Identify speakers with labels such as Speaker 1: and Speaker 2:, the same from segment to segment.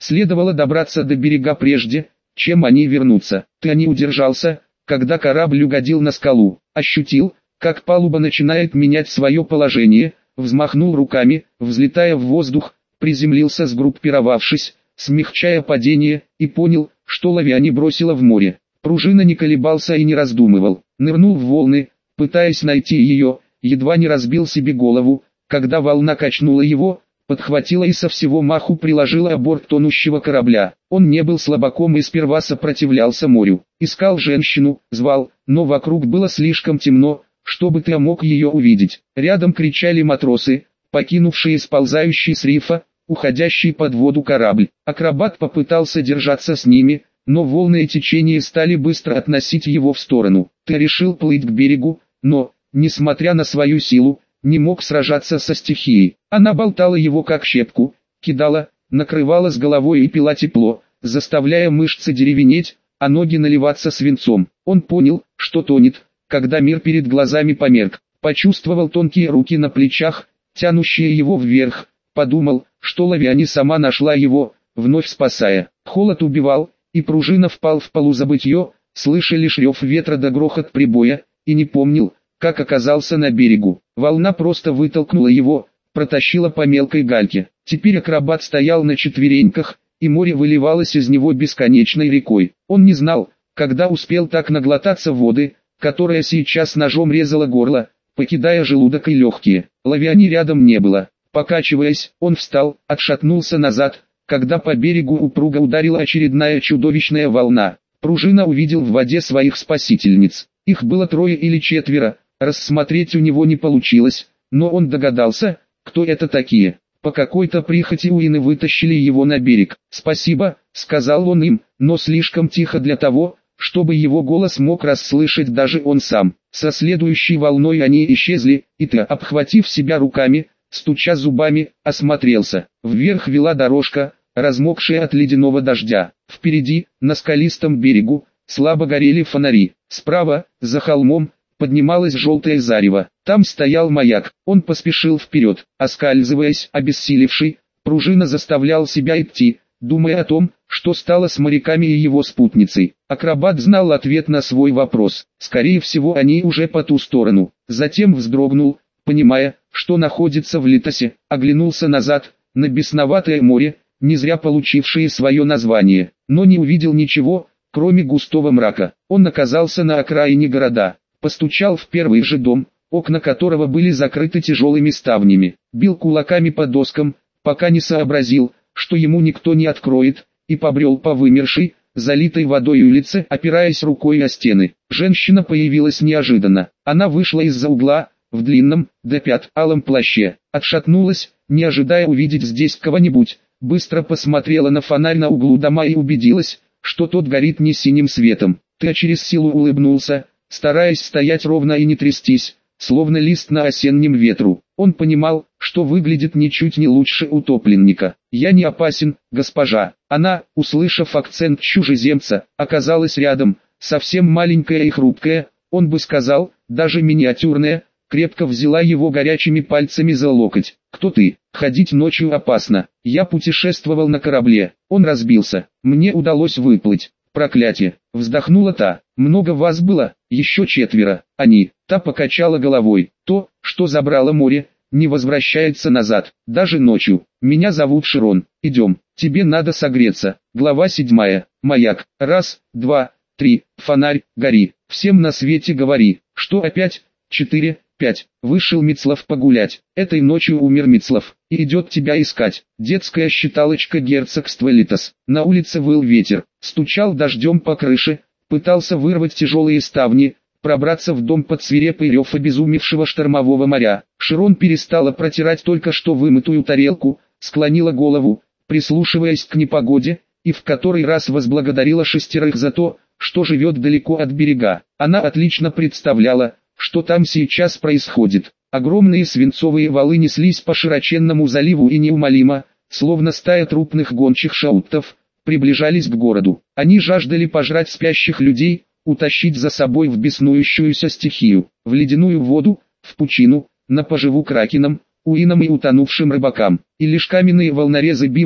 Speaker 1: Следовало добраться до берега прежде, чем они вернутся. Ты не удержался, когда корабль угодил на скалу. Ощутил, как палуба начинает менять свое положение, взмахнул руками, взлетая в воздух, приземлился сгруппировавшись, смягчая падение, и понял, что Лавиани бросила в море. Пружина не колебался и не раздумывал, нырнул в волны, пытаясь найти ее, едва не разбил себе голову, когда волна качнула его, подхватила и со всего маху приложила о борт тонущего корабля. Он не был слабаком и сперва сопротивлялся морю. Искал женщину, звал, но вокруг было слишком темно, чтобы ты мог ее увидеть. Рядом кричали матросы, покинувшие сползающий с рифа, уходящий под воду корабль. Акробат попытался держаться с ними, но волны и течение стали быстро относить его в сторону. Ты решил плыть к берегу, но, несмотря на свою силу, не мог сражаться со стихией. Она болтала его как щепку, кидала, накрывала с головой и пила тепло, заставляя мышцы деревенеть, а ноги наливаться свинцом. Он понял, что тонет, когда мир перед глазами померк. Почувствовал тонкие руки на плечах, тянущие его вверх. Подумал, что Лавиани сама нашла его, вновь спасая. Холод убивал, и пружина впал в полузабытье, слыша лишь рев ветра да грохот прибоя, и не помнил, как оказался на берегу. Волна просто вытолкнула его, протащила по мелкой гальке. Теперь акробат стоял на четвереньках, и море выливалось из него бесконечной рекой. Он не знал, когда успел так наглотаться воды, которая сейчас ножом резала горло, покидая желудок и легкие. Лавиани рядом не было. Покачиваясь, он встал, отшатнулся назад, когда по берегу упруго ударила очередная чудовищная волна. Пружина увидел в воде своих спасительниц. Их было 3 или 4, рассмотреть у него не получилось, но он догадался, кто это такие. По какой-то прихоти Уины вытащили его на берег. «Спасибо», — сказал он им, но слишком тихо для того, чтобы его голос мог расслышать даже он сам. Со следующей волной они исчезли, и ты, обхватив себя руками, стуча зубами, осмотрелся. Вверх вела дорожка, размокшая от ледяного дождя. Впереди, на скалистом берегу, слабо горели фонари. Справа, за холмом, поднималось желтое зарево. Там стоял маяк. Он поспешил вперед, оскальзываясь, обессилевший. Пружина заставлял себя идти, думая о том, что стало с моряками и его спутницей. Акробат знал ответ на свой вопрос. Скорее всего, они уже по ту сторону. Затем вздрогнул, понимая, что находится в Литосе, оглянулся назад, на бесноватое море, не зря получившее свое название, но не увидел ничего, кроме густого мрака. Он оказался на окраине города, постучал в первый же дом, окна которого были закрыты тяжелыми ставнями, бил кулаками по доскам, пока не сообразил, что ему никто не откроет, и побрел по вымершей, залитой водой улице, опираясь рукой о стены. Женщина появилась неожиданно. Она вышла из-за угла, в длинном, до пят, алом плаще, отшатнулась, не ожидая увидеть здесь кого-нибудь, быстро посмотрела на фонарь на углу дома и убедилась, что тот горит не синим светом. Ты через силу улыбнулся, стараясь стоять ровно и не трястись, словно лист на осеннем ветру. Он понимал, что выглядит ничуть не лучше утопленника. «Я не опасен, госпожа». Она, услышав акцент чужеземца, оказалась рядом, совсем маленькая и хрупкая, он бы сказал, даже миниатюрная, крепко взяла его горячими пальцами за локоть. «Кто ты? Ходить ночью опасно. Я путешествовал на корабле. Он разбился. Мне удалось выплыть. Проклятие!» Вздохнула та. «Много вас было?» «Еще 4. Они». Та покачала головой. «То, что забрало море, не возвращается назад, даже ночью. Меня зовут Широн. Идем. Тебе надо согреться». Глава 7. Маяк. 1, 2, 3. Фонарь, гори. Всем на свете говори. Что опять? 4, 5. Вышел Мицлав погулять. Этой ночью умер Мицлав, и идет тебя искать. Детская считалочка герцогства Литос. На улице выл ветер, стучал дождем по крыше, пытался вырвать тяжелые ставни, пробраться в дом под свирепый рев обезумевшего штормового моря. Широн перестала протирать только что вымытую тарелку, склонила голову, прислушиваясь к непогоде, и в который раз возблагодарила 6 за то, что живет далеко от берега. Она отлично представляла, что там сейчас происходит. Огромные свинцовые валы неслись по широченному заливу и неумолимо, словно стая трупных гончих шауттов, приближались к городу. Они жаждали пожрать спящих людей, утащить за собой в беснующуюся стихию, в ледяную воду, в пучину, на поживу кракенам, уинам и утонувшим рыбакам. И лишь каменные волнорезы бивни,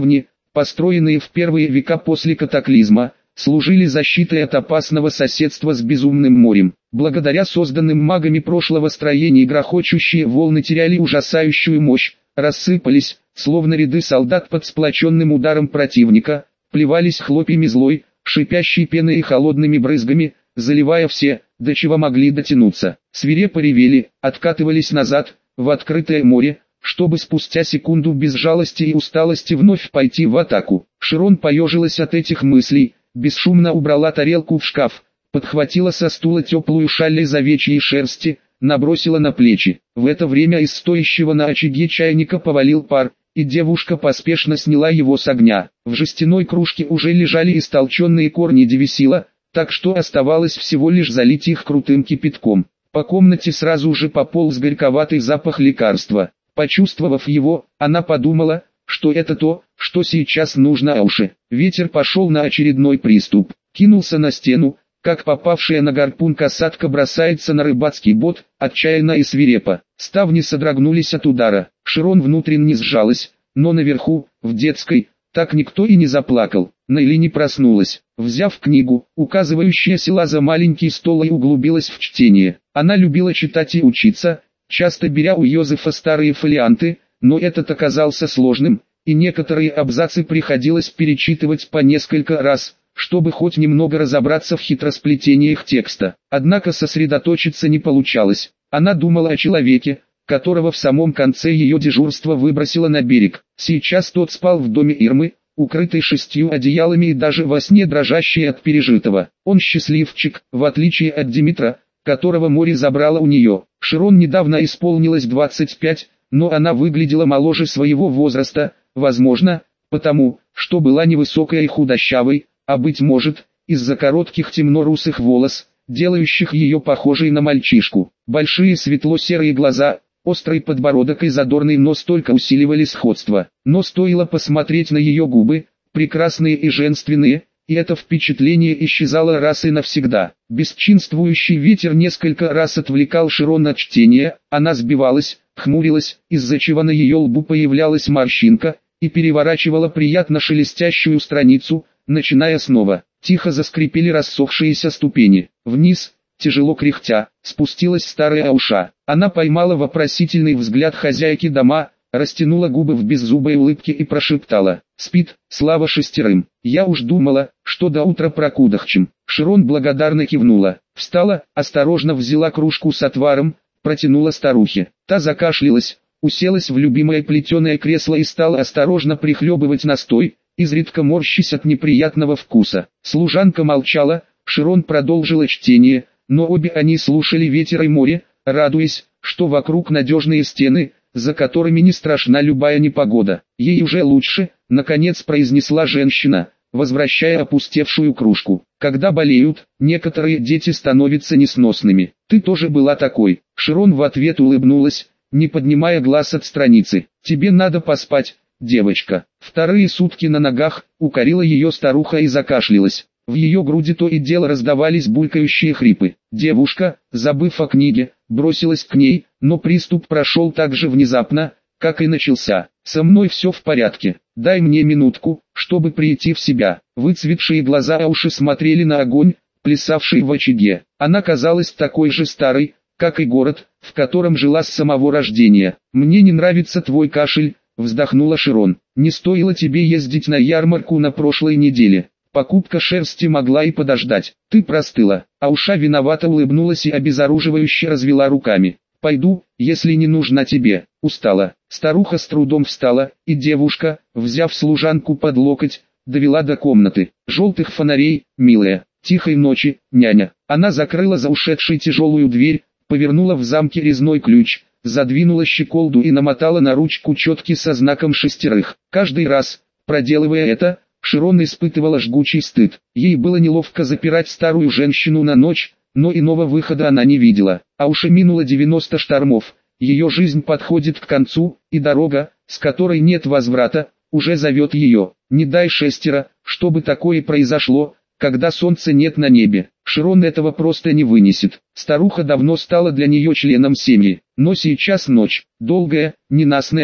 Speaker 1: построенные в первые века после катаклизма, служили защитой от опасного соседства с безумным морем. Благодаря созданным магами прошлого строения грохочущие волны теряли ужасающую мощь, рассыпались, словно ряды солдат под сплоченным ударом противника, плевались хлопьями злой, шипящей пеной и холодными брызгами, заливая все, до чего могли дотянуться. Свирепо ревели, откатывались назад, в открытое море, чтобы спустя секунду без жалости и усталости вновь пойти в атаку. Широн поежилась от этих мыслей, бесшумно убрала тарелку в шкаф, подхватила со стула теплую шаль из овечьей шерсти, набросила на плечи. В это время из стоящего на очаге чайника повалил пар, и девушка поспешно сняла его с огня. В жестяной кружке уже лежали истолченные корни девисила, так что оставалось всего лишь залить их крутым кипятком. По комнате сразу же пополз горьковатый запах лекарства. Почувствовав его, она подумала, что это то, что сейчас нужно Ауше. Ветер пошел на очередной приступ, кинулся на стену, как попавшая на гарпун касатка бросается на рыбацкий бот, отчаянно и свирепо. Ставни содрогнулись от удара, Широн внутренне сжалась, но наверху, в детской, так никто и не заплакал. Нелли не проснулась. Взяв книгу, указывающая села за маленький стол, и углубилась в чтение. Она любила читать и учиться, часто беря у Йозефа старые фолианты, но этот оказался сложным, и некоторые абзацы приходилось перечитывать по несколько раз, чтобы хоть немного разобраться в хитросплетениях текста. Однако сосредоточиться не получалось. Она думала о человеке, которого в самом конце ее дежурства выбросило на берег. Сейчас тот спал в доме Ирмы, укрытый 6 одеялами и даже во сне дрожащий от пережитого. Он счастливчик, в отличие от Димитра, которого море забрало у нее. Широн недавно исполнилось 25, но она выглядела моложе своего возраста, возможно, потому, что была невысокой и худощавой, а быть может, из-за коротких темно-русых волос, делающих ее похожей на мальчишку. Большие светло-серые глаза, острый подбородок и задорный нос только усиливали сходство. Но стоило посмотреть на ее губы, прекрасные и женственные, и это впечатление исчезало раз и навсегда. Бесчинствующий ветер несколько раз отвлекал Широн от чтения, она сбивалась, хмурилась, из-за чего на ее лбу появлялась морщинка, и переворачивала приятно шелестящую страницу, начиная снова. Тихо заскрипели рассохшиеся ступени. Вниз, тяжело кряхтя, спустилась старая Ауша. Она поймала вопросительный взгляд хозяйки дома, растянула губы в беззубой улыбке и прошептала: «Спит, слава 6. Я уж думала, что до утра прокудахчем». Широн благодарно кивнула, встала, осторожно взяла кружку с отваром, протянула старухе. Та закашлялась, уселась в любимое плетеное кресло и стала осторожно прихлебывать настой, изредка морщась от неприятного вкуса. Служанка молчала, Широн продолжила чтение, но обе они слушали ветер и море, радуясь, что вокруг надежные стены, за которыми не страшна любая непогода. «Ей уже лучше», — наконец произнесла женщина, возвращая опустевшую кружку. «Когда болеют, некоторые дети становятся несносными. Ты тоже была такой». Широн в ответ улыбнулась, не поднимая глаз от страницы. «Тебе надо поспать, девочка». 2 сутки на ногах, укорила ее старуха и закашлялась. В ее груди то и дело раздавались булькающие хрипы. Девушка, забыв о книге, бросилась к ней, но приступ прошел так же внезапно, как и начался. «Со мной все в порядке. Дай мне минутку, чтобы прийти в себя». Выцветшие глаза Ауши смотрели на огонь, плясавший в очаге. Она казалась такой же старой, как и город, в котором жила с самого рождения. «Мне не нравится твой кашель», — вздохнула Широн. «Не стоило тебе ездить на ярмарку на прошлой неделе. Покупка шерсти могла и подождать. Ты простыла». Ауша виновато улыбнулась и обезоруживающе развела руками. «Пойду, если не нужна тебе». Устала. Старуха с трудом встала, и девушка, взяв служанку под локоть, довела до комнаты. «Желтых фонарей, милая. Тихой ночи, няня». Она закрыла за ушедшей тяжелую дверь, повернула в замке резной ключ, задвинула щеколду и намотала на ручку четки со знаком 6. Каждый раз, проделывая это, Широн испытывала жгучий стыд. Ей было неловко запирать старую женщину на ночь, но иного выхода она не видела. А уж и минуло 90 штормов, ее жизнь подходит к концу, и дорога, с которой нет возврата, уже зовет ее. Не дай 6, чтобы такое произошло, когда солнца нет на небе. Широн этого просто не вынесет. Старуха давно стала для нее членом семьи, но сейчас ночь, долгая, ненастная,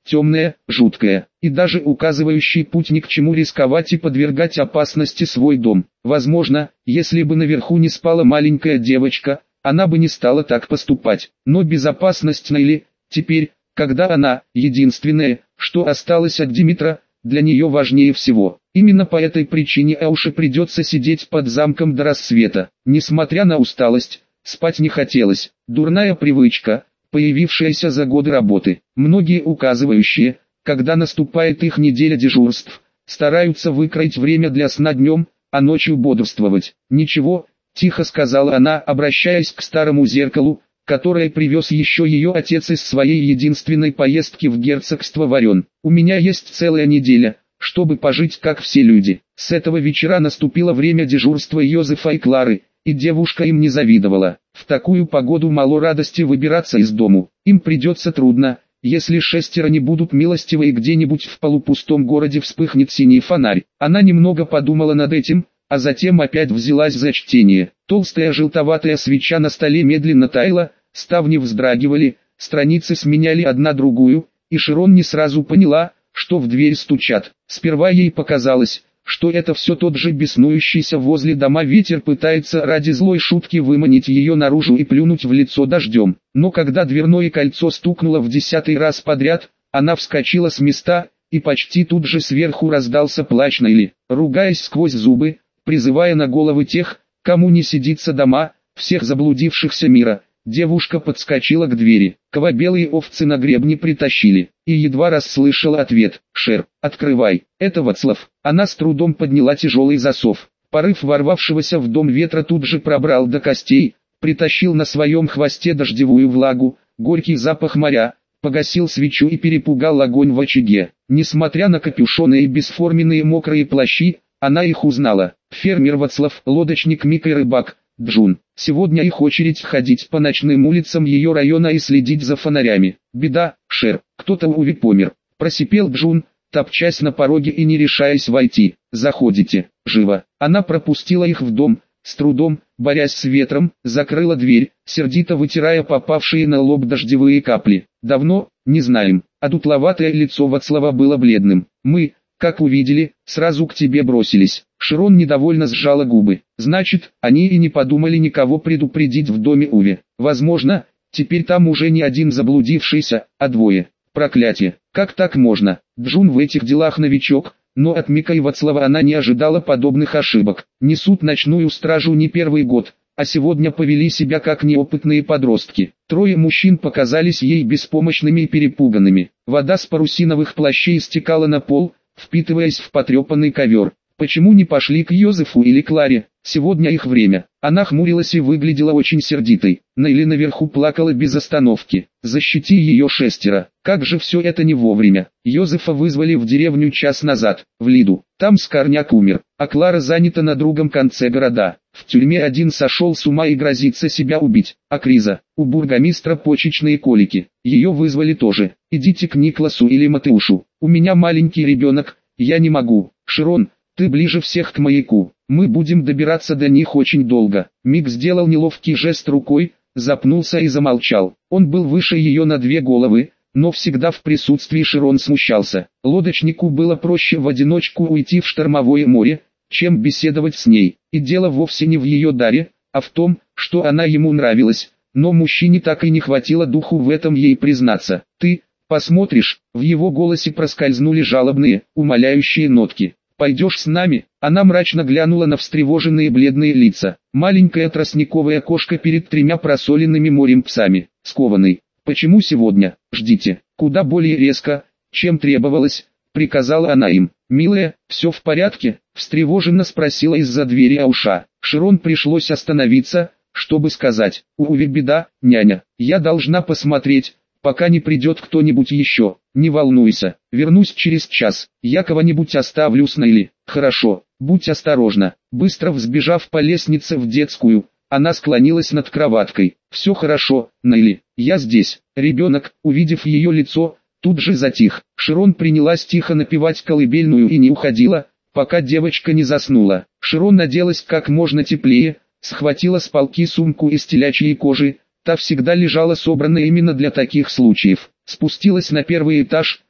Speaker 1: темное, жуткое, и даже указывающий путь ни к чему рисковать и подвергать опасности свой дом. Возможно, если бы наверху не спала маленькая девочка, она бы не стала так поступать. Но безопасность Нелли, теперь, когда она, единственная, что осталось от Димитра, для нее важнее всего. Именно по этой причине Ауше придется сидеть под замком до рассвета. Несмотря на усталость, спать не хотелось. Дурная привычка, появившаяся за годы работы. Многие указывающие, когда наступает их неделя дежурств, стараются выкроить время для сна днем, а ночью бодрствовать. «Ничего», – тихо сказала она, обращаясь к старому зеркалу, которое привез еще ее отец из своей единственной поездки в герцогство Варен. «У меня есть целая неделя, чтобы пожить как все люди». С этого вечера наступило время дежурства Йозефа и Клары, и девушка им не завидовала. В такую погоду мало радости выбираться из дому. Им придется трудно, если 6 не будут милостивы и где-нибудь в полупустом городе вспыхнет синий фонарь. Она немного подумала над этим, а затем опять взялась за чтение. Толстая желтоватая свеча на столе медленно таяла, ставни вздрагивали, страницы сменяли одна другую, и Широн не сразу поняла, что в дверь стучат. Сперва ей показалось, что это все тот же беснующийся возле дома ветер пытается ради злой шутки выманить ее наружу и плюнуть в лицо дождем. Но когда дверное кольцо стукнуло в 10-й раз подряд, она вскочила с места, и почти тут же сверху раздался плач Нелли. Ругаясь сквозь зубы, призывая на головы тех, кому не сидится дома, всех заблудившихся мира, девушка подскочила к двери. Белые овцы на гребне притащили, и едва расслышала ответ: «Шер, открывай». «Это Вацлав». Она с трудом подняла тяжелый засов. Порыв ворвавшегося в дом ветра тут же пробрал до костей, притащил на своем хвосте дождевую влагу, горький запах моря, погасил свечу и перепугал огонь в очаге. Несмотря на капюшоны и бесформенные мокрые плащи, она их узнала. Фермер Вацлав, лодочник Мика и рыбак Джун. Сегодня их очередь ходить по ночным улицам ее района и следить за фонарями. «Беда, Шер, кто-то Уви помер», – просипел Джун, топчась на пороге и не решаясь войти. «Заходите, живо». Она пропустила их в дом, с трудом, борясь с ветром, закрыла дверь, сердито вытирая попавшие на лоб дождевые капли. «Давно, не знаем». А дутловатое лицо Вацлава было бледным. «Мы, как увидели, сразу к тебе бросились». Широн недовольно сжала губы. Значит, они и не подумали никого предупредить в доме Уви. Возможно, теперь там уже не один заблудившийся, а двое. Проклятие, как так можно? Джун в этих делах новичок, но от Мика и Вацлава она не ожидала подобных ошибок. Несут ночную стражу не первый год, а сегодня повели себя как неопытные подростки. Трое мужчин показались ей беспомощными и перепуганными. Вода с парусиновых плащей стекала на пол, впитываясь в потрепанный ковер. Почему не пошли к Йозефу или Кларе? Сегодня их время. Она хмурилась и выглядела очень сердитой. Нелли наверху плакала без остановки. «Защити ее 6. Как же все это не вовремя. Йозефа вызвали в деревню час назад, в Лиду. Там Скорняк умер, а Клара занята на другом конце города. В тюрьме один сошел с ума и грозится себя убить. А Криза, у бургомистра почечные колики. Ее вызвали тоже. Идите к Никласу или Матеушу. У меня маленький ребенок, я не могу. Широн, ты ближе всех к маяку. Мы будем добираться до них очень долго». Мик сделал неловкий жест рукой, запнулся и замолчал. Он был выше ее на 2 головы, но всегда в присутствии Широн смущался. Лодочнику было проще в одиночку уйти в штормовое море, чем беседовать с ней. И дело вовсе не в ее даре, а в том, что она ему нравилась. Но мужчине так и не хватило духу в этом ей признаться. «Ты посмотришь», в его голосе проскользнули жалобные, умоляющие нотки. «Пойдешь с нами?» Она мрачно глянула на встревоженные бледные лица. Маленькая тростниковая кошка перед 3 просоленными морем псами, скованный. «Почему сегодня? Ждите». Куда более резко, чем требовалось, приказала она им. «Милая, все в порядке?» Встревоженно спросила из-за двери Ауша. Широн пришлось остановиться, чтобы сказать: «У Уви беда, няня. Я должна посмотреть, пока не придет кто-нибудь еще». «Не волнуйся, вернусь через час. Я кого-нибудь оставлю с Нелли». «Хорошо, будь осторожна». Быстро взбежав по лестнице в детскую, она склонилась над кроваткой. «Все хорошо, Нелли, я здесь». Ребенок, увидев ее лицо, тут же затих. Широн принялась тихо напевать колыбельную и не уходила, пока девочка не заснула. Широн оделась как можно теплее, схватила с полки сумку из телячьей кожи. Та всегда лежала собранная именно для таких случаев. Спустилась на 1-й этаж,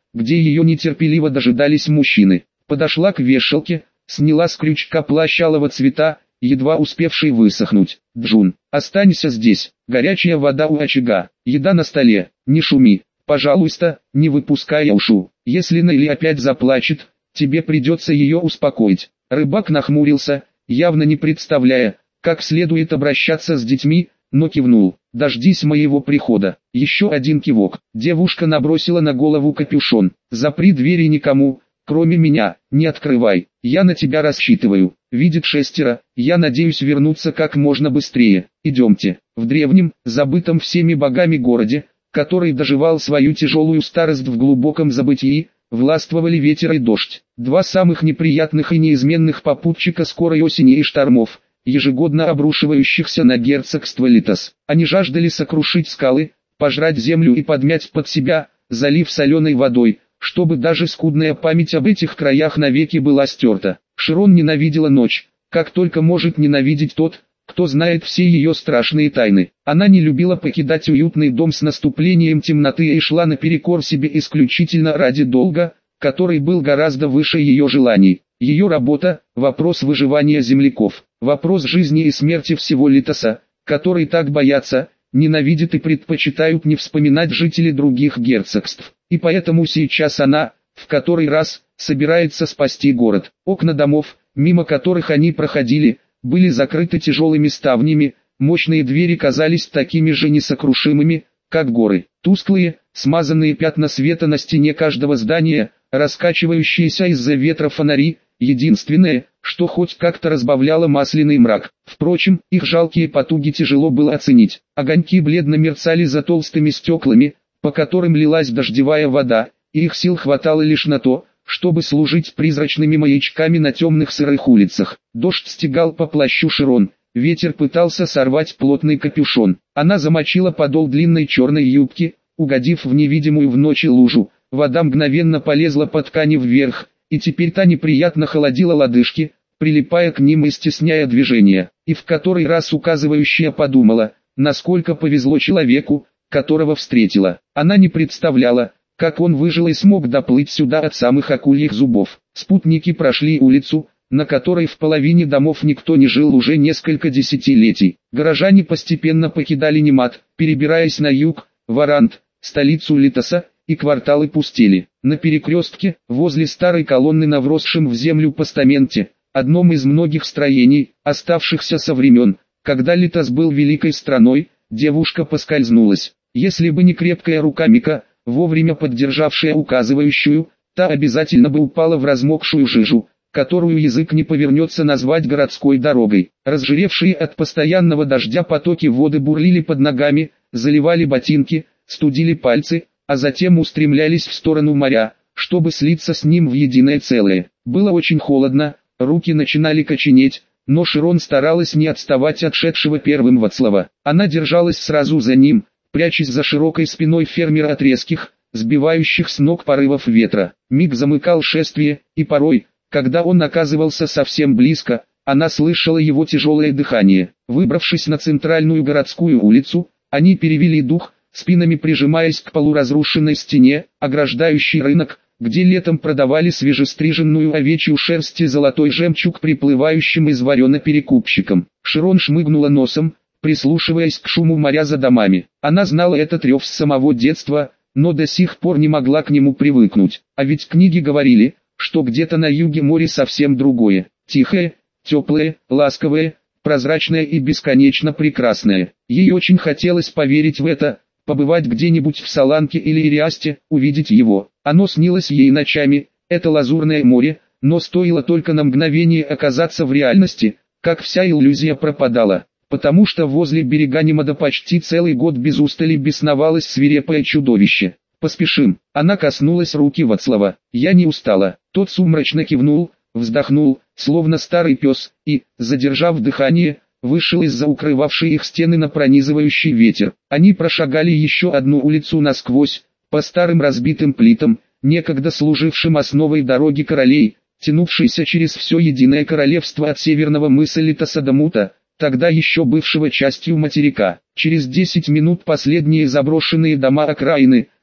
Speaker 1: где ее нетерпеливо дожидались мужчины. Подошла к вешалке, сняла с крючка плащ алого цвета, едва успевший высохнуть. «Джун, останься здесь, горячая вода у очага, еда на столе, не шуми, пожалуйста, не выпускай ушу. Если Нелли опять заплачет, тебе придется ее успокоить». Рыбак нахмурился, явно не представляя, как следует обращаться с детьми, но кивнул. «Дождись моего прихода». Еще один кивок. Девушка набросила на голову капюшон. «Запри двери никому, кроме меня, не открывай. Я на тебя рассчитываю. Видит 6, я надеюсь вернуться как можно быстрее. Идемте». В древнем, забытом всеми богами городе, который доживал свою тяжелую старость в глубоком забытии, властвовали ветер и дождь. Два самых неприятных и неизменных попутчика скорой осени и штормов, ежегодно обрушивающихся на герцогство Литос. Они жаждали сокрушить скалы, пожрать землю и подмять под себя, залив соленой водой, чтобы даже скудная память об этих краях навеки была стерта. Широн ненавидела ночь, как только может ненавидеть тот, кто знает все ее страшные тайны. Она не любила покидать уютный дом с наступлением темноты и шла наперекор себе исключительно ради долга, который был гораздо выше ее желаний. Ее работа – вопрос выживания земляков, вопрос жизни и смерти всего Литоса, который так боятся, ненавидят и предпочитают не вспоминать жители других герцогств. И поэтому сейчас она, в который раз, собирается спасти город. Окна домов, мимо которых они проходили, были закрыты тяжелыми ставнями, мощные двери казались такими же несокрушимыми, как горы. Тусклые, смазанные пятна света на стене каждого здания, раскачивающиеся из-за ветра фонари, единственное, что хоть как-то разбавляло масляный мрак. Впрочем, их жалкие потуги тяжело было оценить. Огоньки бледно мерцали за толстыми стеклами, по которым лилась дождевая вода, и их сил хватало лишь на то, чтобы служить призрачными маячками на темных сырых улицах. Дождь стегал по плащу Широн, ветер пытался сорвать плотный капюшон. Она замочила подол длинной черной юбки, угодив в невидимую в ночи лужу. Вода мгновенно полезла по ткани вверх, и теперь та неприятно холодила лодыжки, прилипая к ним и стесняя движение. И в который раз указывающая подумала, насколько повезло человеку, которого встретила. Она не представляла, как он выжил и смог доплыть сюда от самых акульих зубов. Спутники прошли улицу, на которой в половине домов никто не жил уже несколько десятилетий. Горожане постепенно покидали Немат, перебираясь на юг, в Арант, столицу Литоса, и кварталы пустели. На перекрестке, возле старой колонны на вросшем в землю постаменте, одном из многих строений, оставшихся со времен, когда Литос был великой страной, девушка поскользнулась. Если бы не крепкая рука Мика, вовремя поддержавшая указывающую, та обязательно бы упала в размокшую жижу, которую язык не повернется назвать городской дорогой. Разжиревшие от постоянного дождя потоки воды бурлили под ногами, заливали ботинки, студили пальцы, а затем устремлялись в сторону моря, чтобы слиться с ним в единое целое. Было очень холодно, руки начинали коченеть, но Широн старалась не отставать от шедшего первым Вацлава. Она держалась сразу за ним, прячась за широкой спиной фермера от резких, сбивающих с ног порывов ветра. Миг замыкал шествие, и порой, когда он оказывался совсем близко, она слышала его тяжелое дыхание. Выбравшись на центральную городскую улицу, они перевели дух, спинами прижимаясь к полуразрушенной стене, ограждающей рынок, где летом продавали свежестриженную овечью шерсть и золотой жемчуг приплывающим из Варена перекупщикам. Широн шмыгнула носом, прислушиваясь к шуму моря за домами. Она знала этот рев с самого детства, но до сих пор не могла к нему привыкнуть. А ведь книги говорили, что где-то на юге море совсем другое. Тихое, теплое, ласковое, прозрачное и бесконечно прекрасное. Ей очень хотелось поверить в это, побывать где-нибудь в Саланке или Ириасте, увидеть его. Оно снилось ей ночами, это лазурное море, но стоило только на мгновение оказаться в реальности, как вся иллюзия пропадала. Потому что возле берега Немада почти целый год без устали бесновалось свирепое чудовище. «Поспешим». Она коснулась руки Вацлава. «Я не устала». Тот сумрачно кивнул, вздохнул, словно старый пес, и, задержав дыхание, вышел из-за укрывавшей их стены на пронизывающий ветер. Они прошагали еще одну улицу насквозь, по старым разбитым плитам, некогда служившим основой дороги королей, тянувшейся через все единое королевство от северного мыса Литоса до Мута, тогда еще бывшего частью материка. Через 10 минут последние заброшенные дома окраины,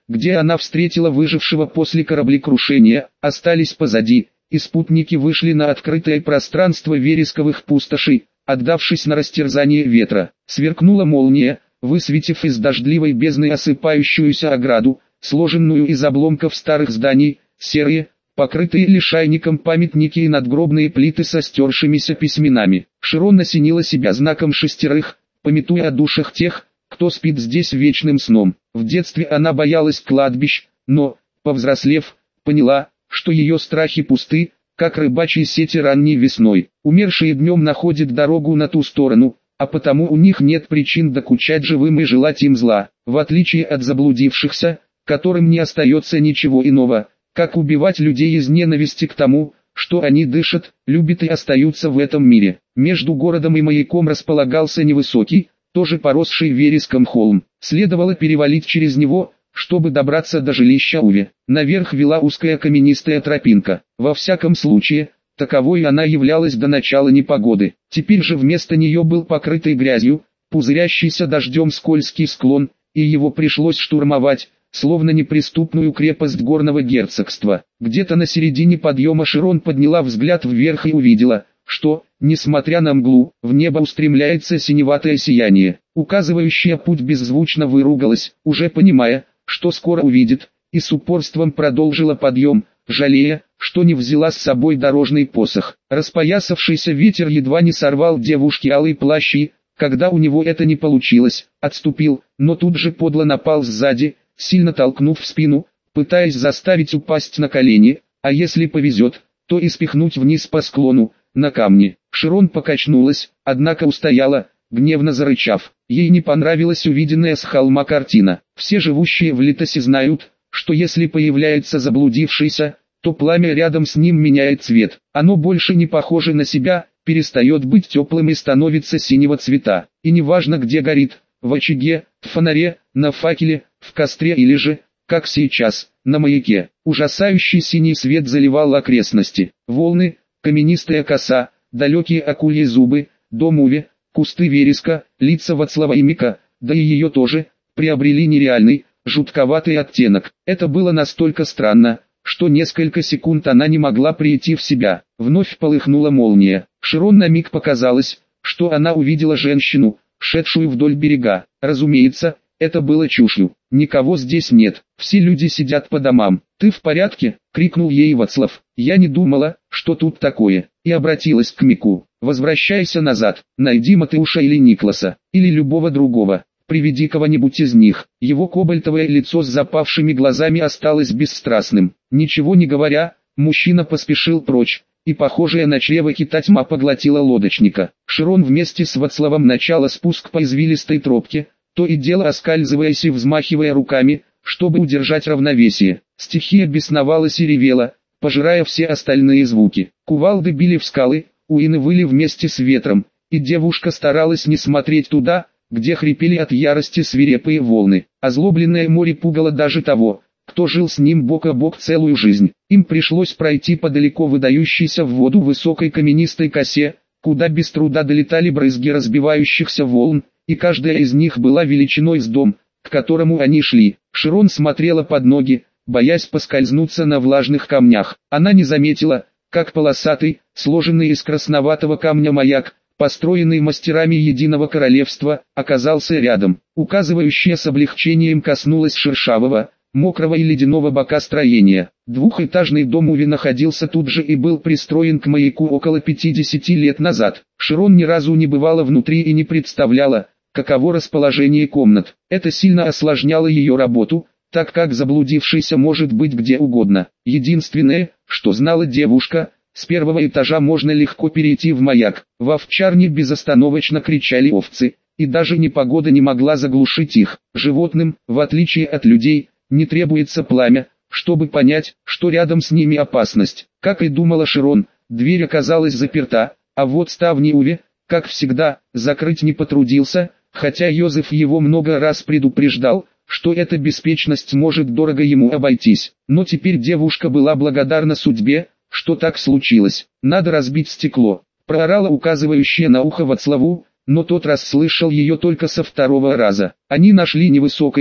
Speaker 1: где она встретила выжившего после кораблекрушения, остались позади, и спутники вышли на открытое пространство вересковых пустошей, отдавшись на растерзание ветра. Сверкнула молния, высветив из дождливой бездны осыпающуюся ограду, сложенную из обломков старых зданий, серые, покрытые лишайником памятники и надгробные плиты со стершимися письменами. Широн осенила себя знаком шестерых, памятуя о душах тех, кто спит здесь вечным сном. В детстве она боялась кладбищ, но, повзрослев, поняла, что ее страхи пусты, как рыбачьи сети ранней весной. Умершие днем находят дорогу на ту сторону, а потому у них нет причин докучать живым и желать им зла, в отличие от заблудившихся, которым не остается ничего иного, как убивать людей из ненависти к тому, что они дышат, любят и остаются в этом мире. Между городом и маяком располагался невысокий, тоже поросший вереском холм. Следовало перевалить через него, чтобы добраться до жилища Уви. Наверх вела узкая каменистая тропинка. Во всяком случае, таковой она являлась до начала непогоды. Теперь же вместо нее был покрытый грязью, пузырящийся дождем скользкий склон, и его пришлось штурмовать, словно неприступную крепость горного герцогства. Где-то на середине подъема Широн подняла взгляд вверх и увидела, что, несмотря на мглу, в небо устремляется синеватое сияние. Указывающая путь беззвучно выругалась, уже понимая, что скоро увидит, и с упорством продолжила подъем, жалея, что не взяла с собой дорожный посох. Распоясавшийся ветер едва не сорвал девушке алый плащ и, когда у него это не получилось, отступил, но тут же подло напал сзади, сильно толкнув в спину, пытаясь заставить упасть на колени, а если повезет, то и спихнуть вниз по склону, на камни. Широн покачнулась, однако устояла, гневно зарычав. Ей не понравилась увиденная с холма картина. Все живущие в Литосе знают, что если появляется заблудившийся, то пламя рядом с ним меняет цвет. Оно больше не похоже на себя, перестает быть теплым и становится синего цвета. И неважно где горит, в очаге, в фонаре, на факеле, в костре или же, как сейчас, на маяке. Ужасающий синий свет заливал окрестности. Волны, каменистая коса, далекие акульи зубы, дом Уви, кусты вереска, лица Вацлава и Мика, да и ее тоже, приобрели нереальный, жутковатый оттенок. Это было настолько странно, что несколько секунд она не могла прийти в себя. Вновь полыхнула молния. Широн на миг показалось, что она увидела женщину, шедшую вдоль берега. Разумеется, это было чушью. Никого здесь нет, все люди сидят по домам. «Ты в порядке?» — крикнул ей Вацлав. «Я не думала, что тут такое», и обратилась к Мику. «Возвращайся назад, найди Матеуша или Никласа, или любого другого, приведи кого-нибудь из них». Его кобальтовое лицо с запавшими глазами осталось бесстрастным. Ничего не говоря, мужчина поспешил прочь, и похожая на чрево кита тьма поглотила лодочника. Широн вместе с Вацлавом начала спуск по извилистой тропке, то и дело оскальзываясь и взмахивая руками, чтобы удержать равновесие. Стихия бесновалась и ревела, пожирая все остальные звуки. Кувалды били в скалы, уины выли вместе с ветром, и девушка старалась не смотреть туда, где хрипели от ярости свирепые волны. Озлобленное море пугало даже того, кто жил с ним бок о бок целую жизнь. Им пришлось пройти по далеко выдающейся в воду высокой каменистой косе, куда без труда долетали брызги разбивающихся волн, и каждая из них была величиной с дом, к которому они шли. Широн смотрела под ноги, боясь поскользнуться на влажных камнях. Она не заметила, как полосатый, сложенный из красноватого камня маяк, построенный мастерами Единого Королевства, оказался рядом. Указывающая с облегчением коснулась шершавого, мокрого и ледяного бока строения. Двухэтажный дом Уви находился тут же и был пристроен к маяку около 50 лет назад. Широн ни разу не бывала внутри и не представляла, каково расположение комнат. Это сильно осложняло ее работу, так как заблудившийся может быть где угодно. Единственное, что знала девушка, с первого этажа можно легко перейти в маяк. В овчарне безостановочно кричали овцы, и даже непогода не могла заглушить их. Животным, в отличие от людей, не требуется пламя, чтобы понять, что рядом с ними опасность. Как и думала Широн, дверь оказалась заперта, а вот ставни Уви, как всегда, закрыть не потрудился, хотя Йозеф его много раз предупреждал, что эта беспечность может дорого ему обойтись. Но теперь девушка была благодарна судьбе, что так случилось. «Надо разбить стекло», — проорала указывающая на ухо Вацлаву, но тот расслышал ее только со второго раза. Они нашли невысокое,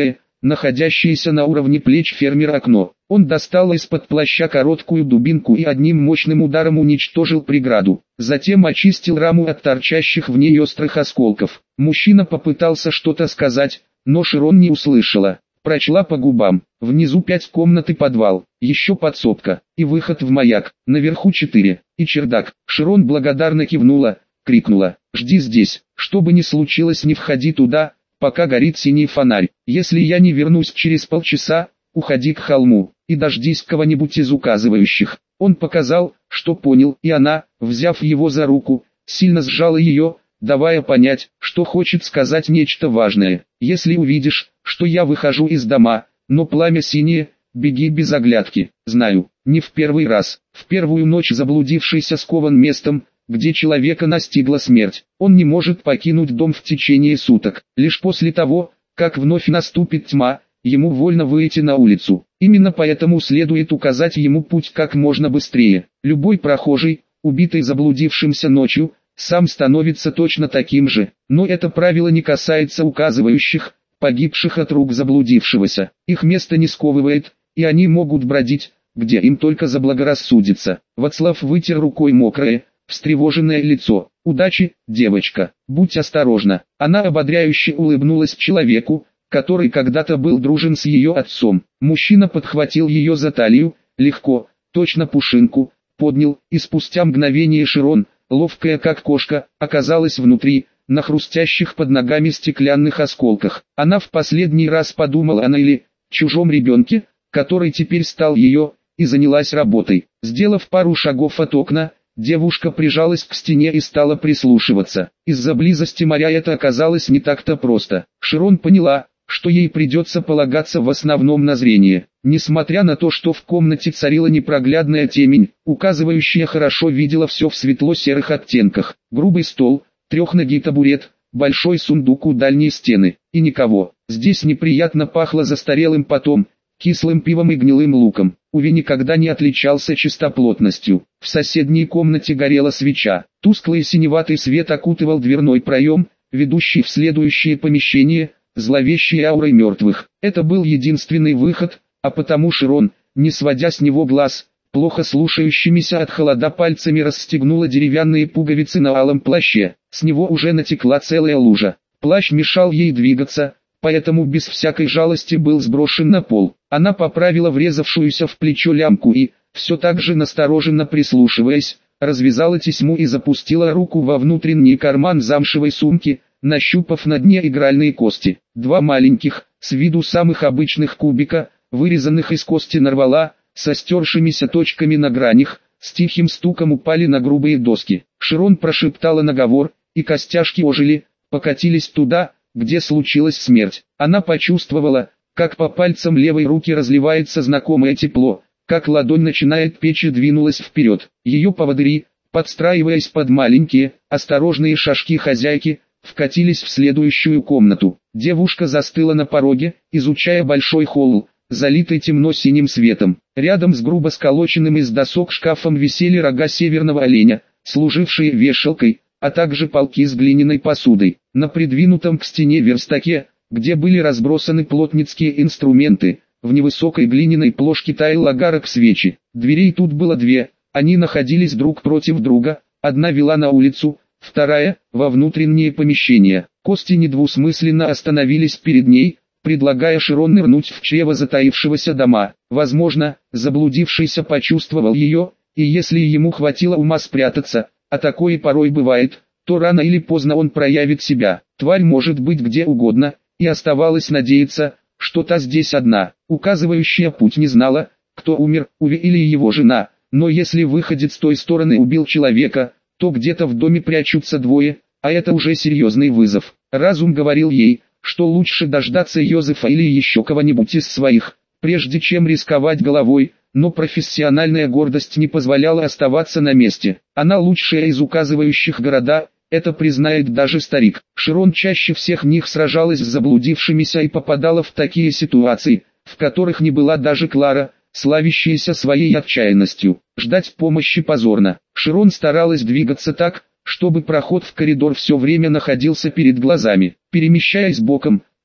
Speaker 1: находящееся на уровне плеч фермера окно. Он достал из-под плаща короткую дубинку и одним мощным ударом уничтожил преграду. Затем очистил раму от торчащих в ней острых осколков. Мужчина попытался что-то сказать, но Широн не услышала. Прочла по губам: внизу 5 комнат и подвал, еще подсобка, и выход в маяк, наверху 4, и чердак. Широн благодарно кивнула, крикнула: «Жди здесь, что бы ни случилось, не входи туда, пока горит синий фонарь. Если я не вернусь через полчаса, уходи к холму, и дождись кого-нибудь из указывающих». Он показал, что понял, и она, взяв его за руку, сильно сжала ее, давая понять, что хочет сказать нечто важное. «Если увидишь, что я выхожу из дома, но пламя синее, беги без оглядки. Знаю, не в первый раз, в первую ночь заблудившийся скован местом, где человека настигла смерть. Он не может покинуть дом в течение суток. Лишь после того, как вновь наступит тьма, ему вольно выйти на улицу. Именно поэтому следует указать ему путь как можно быстрее. Любой прохожий, убитый заблудившимся ночью, сам становится точно таким же. Но это правило не касается указывающих, погибших от рук заблудившегося. Их место не сковывает, и они могут бродить, где им только заблагорассудится. Вацлав вытер рукой мокрое, встревоженное лицо. «Удачи, девочка, будь осторожна». Она ободряюще улыбнулась человеку, который когда-то был дружен с ее отцом. Мужчина подхватил ее за талию, легко, точно пушинку, поднял, и спустя мгновение Широн, ловкая как кошка, оказалась внутри, на хрустящих под ногами стеклянных осколках. Она в последний раз подумала о Нейле, чужом ребенке, который теперь стал ее, и занялась работой. Сделав пару шагов от окна, девушка прижалась к стене и стала прислушиваться. Из-за близости моря это оказалось не так-то просто. Широн поняла, что ей придется полагаться в основном на зрение. Несмотря на то, что в комнате царила непроглядная темень, указывающая хорошо видела все в светло-серых оттенках. Грубый стол, трехногий табурет, большой сундук у дальней стены, и никого. Здесь неприятно пахло застарелым потом, кислым пивом и гнилым луком. Уви никогда не отличался чистоплотностью. В соседней комнате горела свеча. Тусклый синеватый свет окутывал дверной проем, ведущий в следующее помещение, зловещей аурой мертвых. Это был единственный выход, а потому Широн, не сводя с него глаз, плохо слушающимися от холода пальцами расстегнула деревянные пуговицы на алом плаще. С него уже натекла целая лужа. Плащ мешал ей двигаться, поэтому без всякой жалости был сброшен на пол. Она поправила врезавшуюся в плечо лямку и, все так же настороженно прислушиваясь, развязала тесьму и запустила руку во внутренний карман замшевой сумки, нащупав на дне игральные кости. 2 маленьких, с виду самых обычных кубика, вырезанных из кости нарвала, со стершимися точками на гранях, с тихим стуком упали на грубые доски. Широн прошептала наговор, и костяшки ожили, покатились туда, где случилась смерть. Она почувствовала, как по пальцам левой руки разливается знакомое тепло, как ладонь начинает печь и двинулась вперед. Ее поводыри, подстраиваясь под маленькие, осторожные шажки хозяйки, вкатились в следующую комнату. Девушка застыла на пороге, изучая большой холл, залитый темно-синим светом. Рядом с грубо сколоченным из досок шкафом висели рога северного оленя, служившие вешалкой, а также полки с глиняной посудой. На придвинутом к стене верстаке, где были разбросаны плотницкие инструменты, в невысокой глиняной плошке таял агарок свечи. Дверей тут было 2, они находились друг против друга, одна вела на улицу, вторая – во внутреннее помещение. Кости недвусмысленно остановились перед ней, предлагая Широн нырнуть в чрево затаившегося дома. Возможно, заблудившийся почувствовал ее, и если ему хватило ума спрятаться, а такое порой бывает, то рано или поздно он проявит себя. Тварь может быть где угодно, и оставалось надеяться, что та здесь одна. Указывающая путь не знала, кто умер, Уви или его жена, но если выходец с той стороны убил человека, то где-то в доме прячутся 2, а это уже серьезный вызов. Разум говорил ей, что лучше дождаться Йозефа или еще кого-нибудь из своих, прежде чем рисковать головой, но профессиональная гордость не позволяла оставаться на месте. Она лучшая из указывающих города, это признает даже старик. Широн чаще всех них сражалась с заблудившимися и попадала в такие ситуации, в которых не была даже Клара, славящаяся своей отчаянностью. Ждать помощи позорно. Широн старалась двигаться так, чтобы проход в коридор все время находился перед глазами. Перемещаясь боком,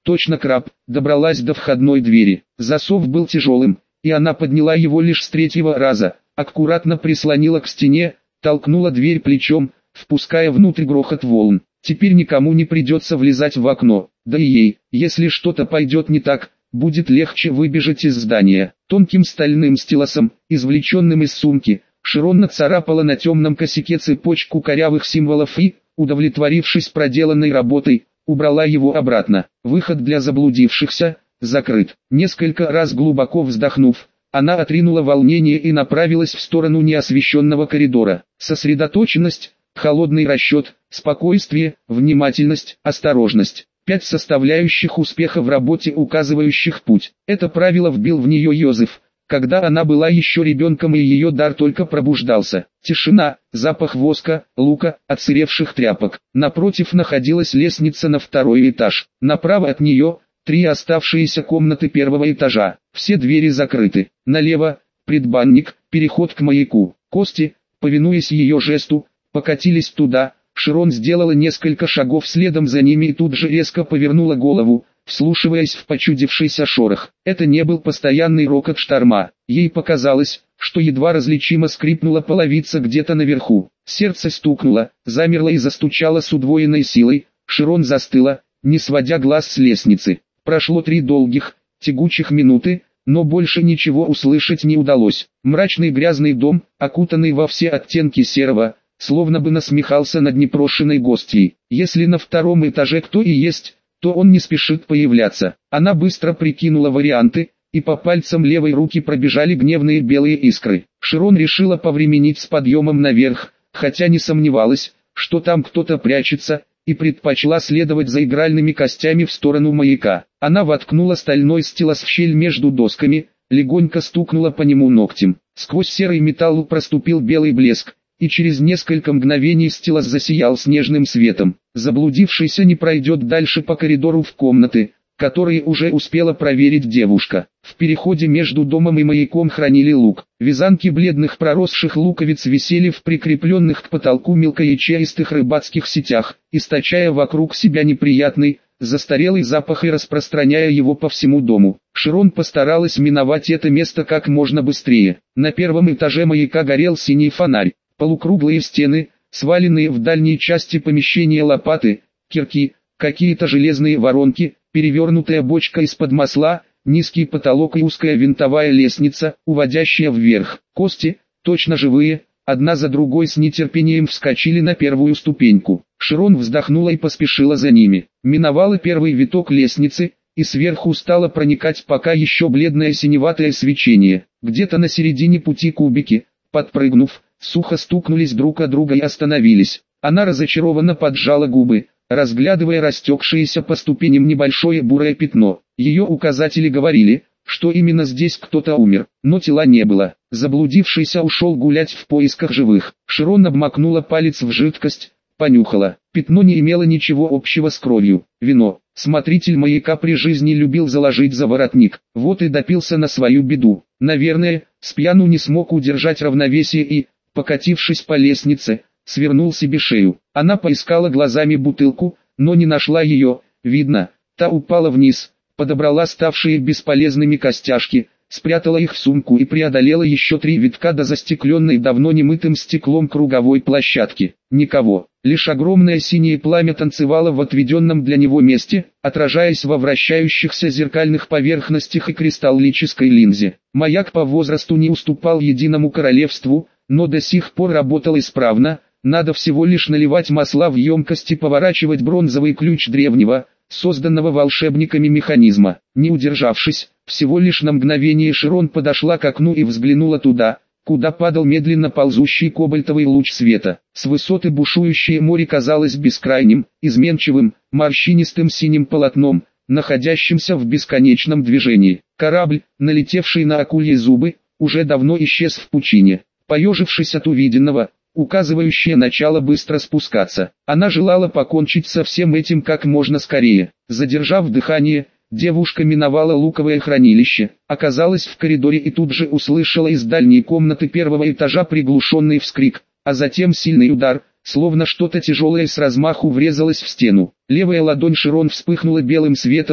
Speaker 1: точно краб, добралась до входной двери. Засов был тяжелым, и она подняла его лишь с третьего раза, аккуратно прислонила к стене, толкнула дверь плечом, впуская внутрь грохот волн. Теперь никому не придется влезать в окно, да и ей, если что-то пойдет не так, будет легче выбежать из здания. Тонким стальным стилосом, извлеченным из сумки, Широн нацарапала на темном косяке цепочку корявых символов и, удовлетворившись проделанной работой, убрала его обратно. Выход для заблудившихся закрыт. Несколько раз глубоко вздохнув, она отринула волнение и направилась в сторону неосвещенного коридора. Сосредоточенность, холодный расчет, спокойствие, внимательность, осторожность. 5 составляющих успеха в работе, указывающих путь. Это правило вбил в нее Йозеф, когда она была еще ребенком и ее дар только пробуждался. Тишина, запах воска, лука, отсыревших тряпок. Напротив находилась лестница на 2-й этаж. Направо от нее 3 оставшиеся комнаты 1-го этажа. Все двери закрыты. Налево предбанник, переход к маяку. Кости, повинуясь ее жесту, покатились туда. Широн сделала несколько шагов следом за ними и тут же резко повернула голову, вслушиваясь в почудившийся шорох. Это не был постоянный рокот шторма. Ей показалось, что едва различимо скрипнула половица где-то наверху. Сердце стукнуло, замерло и застучало с удвоенной силой. Широн застыла, не сводя глаз с лестницы. Прошло 3 долгих, тягучих минуты, но больше ничего услышать не удалось. Мрачный грязный дом, окутанный во все оттенки серого, словно бы насмехался над непрошенной гостьей. Если на 2-м этаже кто и есть, то он не спешит появляться. Она быстро прикинула варианты, и по пальцам левой руки пробежали гневные белые искры. Широн решила повременить с подъемом наверх, хотя не сомневалась, что там кто-то прячется, и предпочла следовать за игральными костями в сторону маяка. Она воткнула стальной стилос в щель между досками, легонько стукнула по нему ногтем. Сквозь серый металл проступил белый блеск, и через несколько мгновений стилос засиял снежным светом. Заблудившийся не пройдет дальше по коридору в комнаты, которые уже успела проверить девушка. В переходе между домом и маяком хранили лук. Вязанки бледных проросших луковиц висели в прикрепленных к потолку мелкоячеистых рыбацких сетях, источая вокруг себя неприятный, застарелый запах и распространяя его по всему дому. Широн постаралась миновать это место как можно быстрее. На 1-м этаже маяка горел синий фонарь. Полукруглые стены, сваленные в дальней части помещения лопаты, кирки, какие-то железные воронки, перевернутая бочка из-под масла, низкий потолок и узкая винтовая лестница, уводящая вверх. Кости, точно живые, одна за другой с нетерпением вскочили на 1-ю ступеньку. Широн вздохнула и поспешила за ними. Миновала 1-й виток лестницы, и сверху стало проникать пока еще бледное синеватое свечение. Где-то на середине пути кубики, подпрыгнув, сухо стукнулись друг о друга и остановились. Она разочарованно поджала губы, разглядывая растекшееся по ступеням небольшое бурое пятно. Ее указатели говорили, что именно здесь кто-то умер, но тела не было. Заблудившийся ушел гулять в поисках живых. Широн обмакнула палец в жидкость, понюхала. Пятно не имело ничего общего с кровью. Вино. Смотритель маяка при жизни любил заложить за воротник. Вот и допился на свою беду. Наверное, спьяну не смог удержать равновесие и, покатившись по лестнице, свернул себе шею. Она поискала глазами бутылку, но не нашла ее. Видно, та упала вниз, подобрала ставшие бесполезными костяшки, спрятала их в сумку и преодолела еще 3 витка до застекленной давно немытым стеклом круговой площадки. Никого, лишь огромное синее пламя танцевало в отведенном для него месте, отражаясь во вращающихся зеркальных поверхностях и кристаллической линзе. Маяк по возрасту не уступал единому королевству, но до сих пор работал исправно. Надо всего лишь наливать масла в емкость и поворачивать бронзовый ключ древнего, созданного волшебниками механизма. Не удержавшись, всего лишь на мгновение Широн подошла к окну и взглянула туда, куда падал медленно ползущий кобальтовый луч света. С высоты бушующее море казалось бескрайним, изменчивым, морщинистым синим полотном, находящимся в бесконечном движении. Корабль, налетевший на акульи зубы, уже давно исчез в пучине. Поежившись от увиденного, указывающее начало быстро спускаться. Она желала покончить со всем этим как можно скорее. Задержав дыхание, девушка миновала луковое хранилище, оказалась в коридоре и тут же услышала из дальней комнаты 1-го этажа приглушенный вскрик, а затем сильный удар, словно что-то тяжелое с размаху врезалось в стену. Левая ладонь Широн вспыхнула белым светом,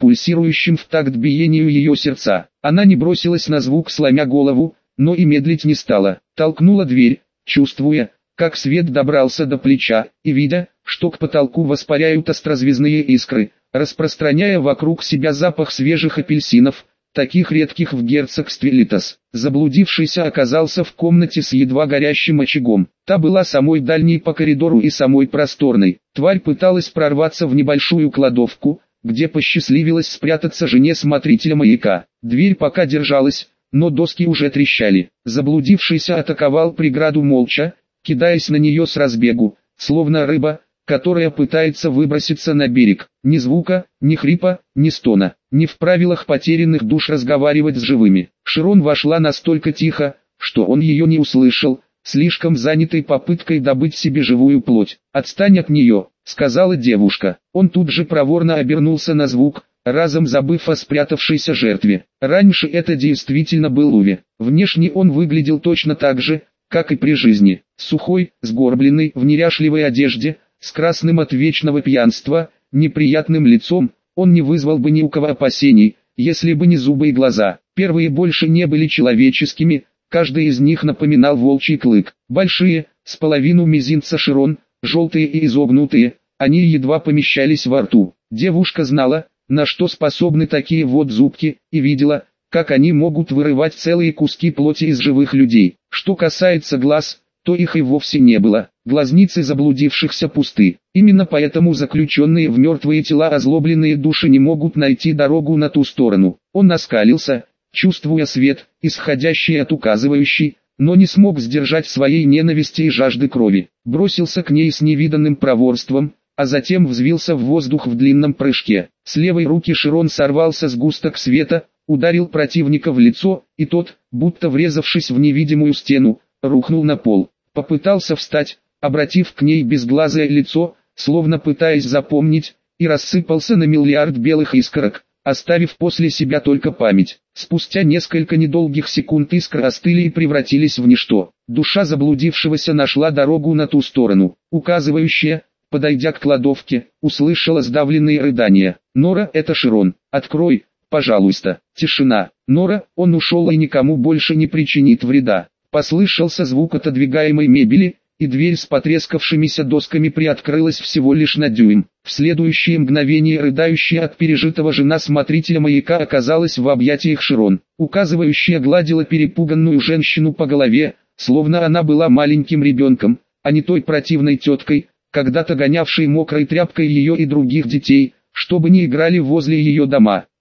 Speaker 1: пульсирующим в такт биению ее сердца. Она не бросилась на звук, сломя голову, но и медлить не стала. Толкнула дверь, чувствуя, как свет добрался до плеча, и видя, что к потолку воспаряют острозвездные искры, распространяя вокруг себя запах свежих апельсинов, таких редких в герцогстве Литос. Заблудившийся оказался в комнате с едва горящим очагом. Та была самой дальней по коридору и самой просторной. Тварь пыталась прорваться в небольшую кладовку, где посчастливилось спрятаться жене смотрителя маяка. Дверь пока держалась, но доски уже трещали. Заблудившийся атаковал преграду молча, кидаясь на нее с разбегу, словно рыба, которая пытается выброситься на берег. Ни звука, ни хрипа, ни стона. Не в правилах потерянных душ разговаривать с живыми. Широн вошла настолько тихо, что он ее не услышал, слишком занятой попыткой добыть себе живую плоть. «Отстань от нее», — сказала девушка. Он тут же проворно обернулся на звук, разом забыв о спрятавшейся жертве. Раньше это действительно был Уве. Внешне он выглядел точно так же, как и при жизни. Сухой, сгорбленный, в неряшливой одежде, с красным от вечного пьянства, неприятным лицом, он не вызвал бы ни у кого опасений, если бы не зубы и глаза. Первые больше не были человеческими, каждый из них напоминал волчий клык. Большие, с половину мизинца Широн, желтые и изогнутые, они едва помещались во рту. Девушка знала, на что способны такие вот зубки, и видела, как они могут вырывать целые куски плоти из живых людей. Что касается глаз, то их и вовсе не было. Глазницы заблудившихся пусты. Именно поэтому заключенные в мертвые тела озлобленные души не могут найти дорогу на ту сторону. Он оскалился, чувствуя свет, исходящий от указывающей, но не смог сдержать своей ненависти и жажды крови. Бросился к ней с невиданным проворством, а затем взвился в воздух в длинном прыжке. С левой руки Широн сорвался сгусток света, ударил противника в лицо, и тот, будто врезавшись в невидимую стену, рухнул на пол. Попытался встать, обратив к ней безглазое лицо, словно пытаясь запомнить, и рассыпался на миллиард белых искорок, оставив после себя только память. Спустя несколько недолгих секунд искры остыли и превратились в ничто. Душа заблудившегося нашла дорогу на ту сторону. Указывающая, подойдя к кладовке, услышала сдавленные рыдания. «Нора, это Широн. Открой, пожалуйста». Тишина. «Нора, он ушел и никому больше не причинит вреда». Послышался звук отодвигаемой мебели, и дверь с потрескавшимися досками приоткрылась всего лишь на дюйм. В следующее мгновение рыдающая от пережитого жена смотрителя маяка оказалась в объятиях Широн. Указывающая гладила перепуганную женщину по голове, словно она была маленьким ребенком, а не той противной теткой, когда-то гонявшей мокрой тряпкой ее и других детей, чтобы не играли возле ее дома.